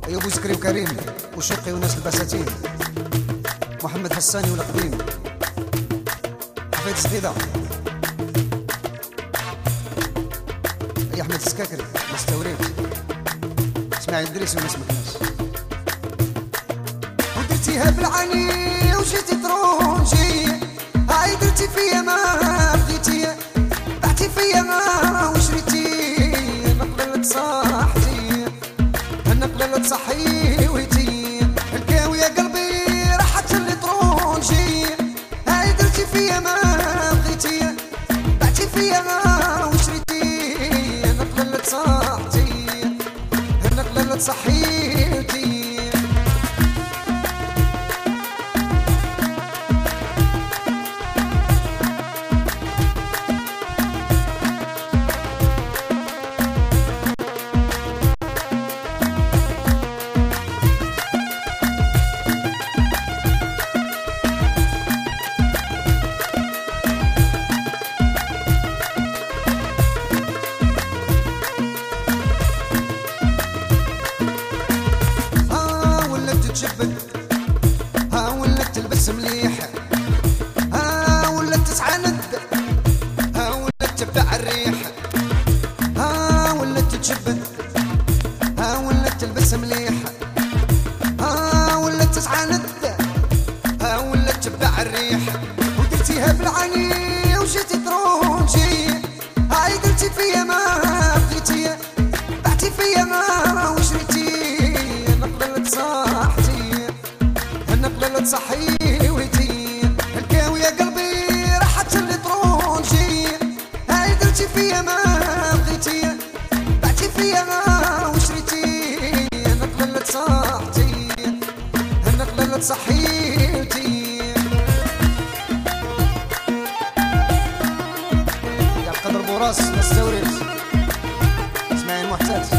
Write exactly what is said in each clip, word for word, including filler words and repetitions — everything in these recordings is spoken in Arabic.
أيوب وزكري وكريم وشقي وناس البساتين، محمد حساني والقديم، حفيد جديدة، أي أحمد السكاكري مستورين، اسماعيل الدريسي وناس مكناس. ودرتيها بالعاني وجيتي ترونجي، هاي درتي فيا ما بغيتي، بعتي فيا ما وشريتي، نقلة اللي تصاحتي، النقلة اللي تصحي ويتي، الكاوي يا قلبي راحت اللي ترونجي، هاي درتي فيا ما بغيتي، بعتي فيا ما وشريتي، النقلة اللي تصاحتي، النقلة اللي تصحيتي. ها ولات تلبس مليح، ها ولات تسعند، ها ولات تبع الريح، ها ولات تجبد، ها ولات تلبس مليح، ها ولات تسعند، ها ولات تبع الريح. ودرتيها بالعاني وجيتي ترونجي، هاي درتي فيا ما بغيتي، بعتي فيا ما وشريتي، النقلة اللي تصاحتي، النقلة اللي تصحي ويتي، الكاوي يا قلبي راحت اللي ترونجي، هاي درتي فيا ما بغيتي، بعتي فيا ما وشريتي، النقلة اللي تصاحتي، النقلة اللي تصحي ويتي. يا قدر بوراس مستورد اسماعيل محتاج.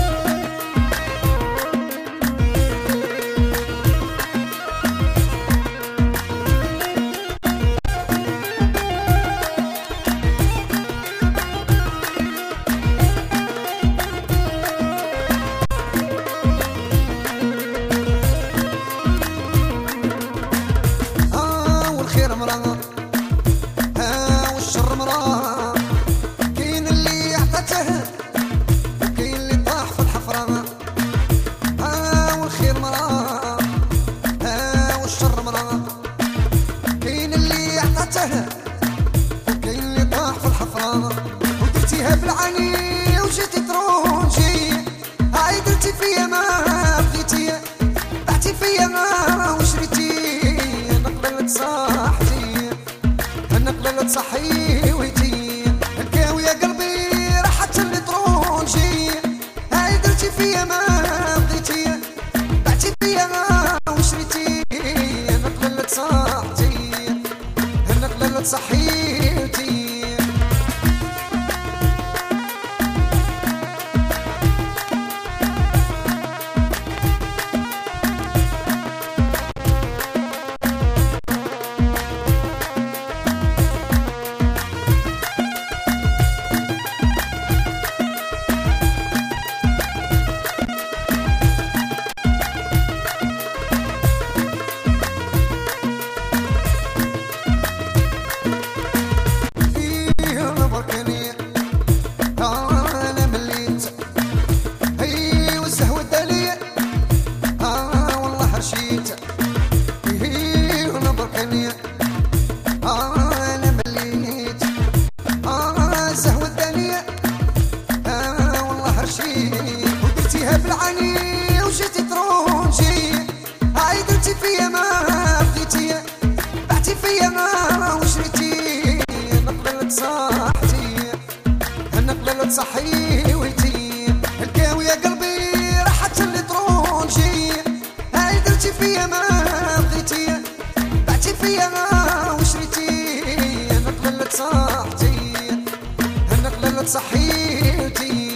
ها والشر مراه، كاين اللي عطته وكاين اللي طاح في الحفرة، ها والخير مراه، ها والشر مراه، كاين اللي عطته وكاين اللي طاح في الحفرة. ودرتيها بالعاني وجيتي ترونجي، هاي درتي فيا ما بغيتي، بعتي فيا ما وشريتي، النقلة اللي تصاحتي، النقلة اللي تصحي ويتي، الكاوي يا قلبي راحت اللي ترونجي، هاي درتي فيا ما بغيتي، بعتي فيا ما وشريتي، النقلة اللي تصاحتي، النقلة اللي تصحي ويتي. ودرتيها بالعاني وجيتي ترونجي، هاي درتي فيا ما بغيتي، بعتي فيا ما وشريتي، النقلة اللي تصاحتي، النقلة اللي تصحي ويتي، الكاوي يا قلبي راحت اللي ترونجي، هاي درتي فيا ما بغيتي، بعتي فيا ما وشريتي، النقلة اللي تصاحتي، النقلة اللي تصحي ويتي.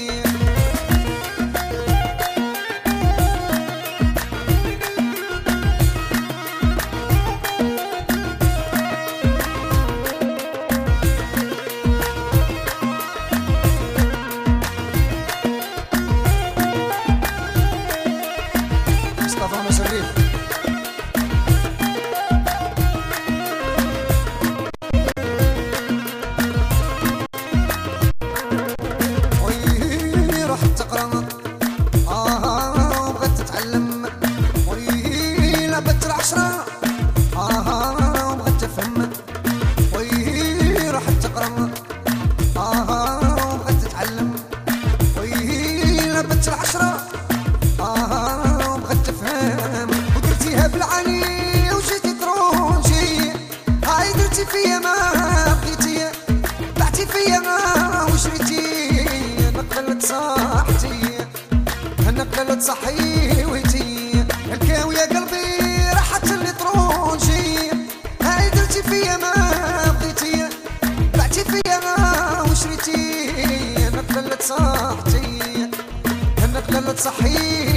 تصحي ويتي الكاو يا قلبي راحت اللي طرونجي هاي درتي فيا ما بغيتي بعتي فيا وشريتي انا قلت صاحتي انا قلت صحي